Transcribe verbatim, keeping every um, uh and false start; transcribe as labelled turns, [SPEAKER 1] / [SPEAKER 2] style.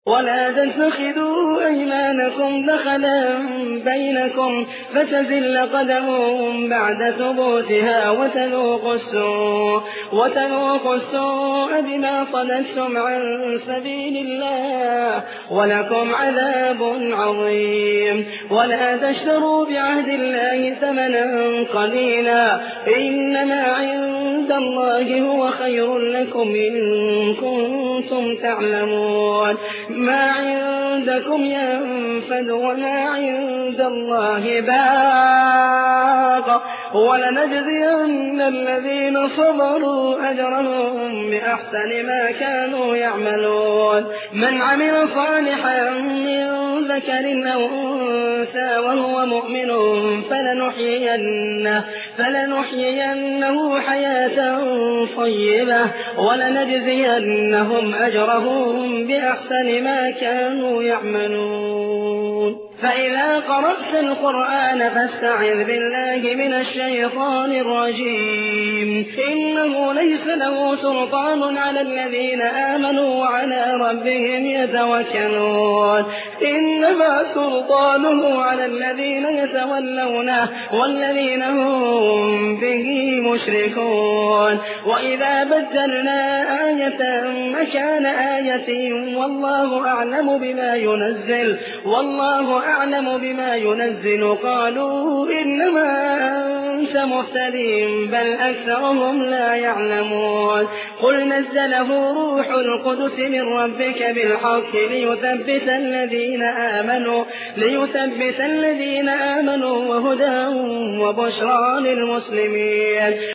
[SPEAKER 1] ولا تتخذوا أيمانكم دخلا بينكم فتزل قدم بعد ثبوتها وتذوقوا السوء وتذوقوا السوء بما صددتم عن سبيل الله ولكم عذاب عظيم. ولا تشتروا بعهد الله ثمنا قليلا إنما عند الله هو خير لكم إن كنتم تعلمون. ما عندكم ينفد وما عند الله باق ولنجزين الذين صبروا أجرهم بأحسن ما كانوا يعملون. من عمل صالحا من ذكر أو أنثى وهو مؤمن فلنحيينه, فلنحيينه حياة طيبة ولنجزينهم أجرهم بأحسن ما كانوا يعملون. فإذا قرأت القرآن فاستعذ بالله من الشيطان الرجيم إنه ليس له سلطان على الذين آمنوا وعلى ربهم يتوكلون. إنما سلطانه على الذين يتولونه والذين هم به مشركون. وإذا بدلنا آية مكان آية والله أعلم بما ينزل والله أعلم بما ينزل قالوا إنما أنت مفتر بل أكثرهم لا يعلمون. قل نزله روح القدس من ربك بالحق ليثبت الذين آمنوا ليثبت الذين آمنوا وهدى وبشرى للمسلمين.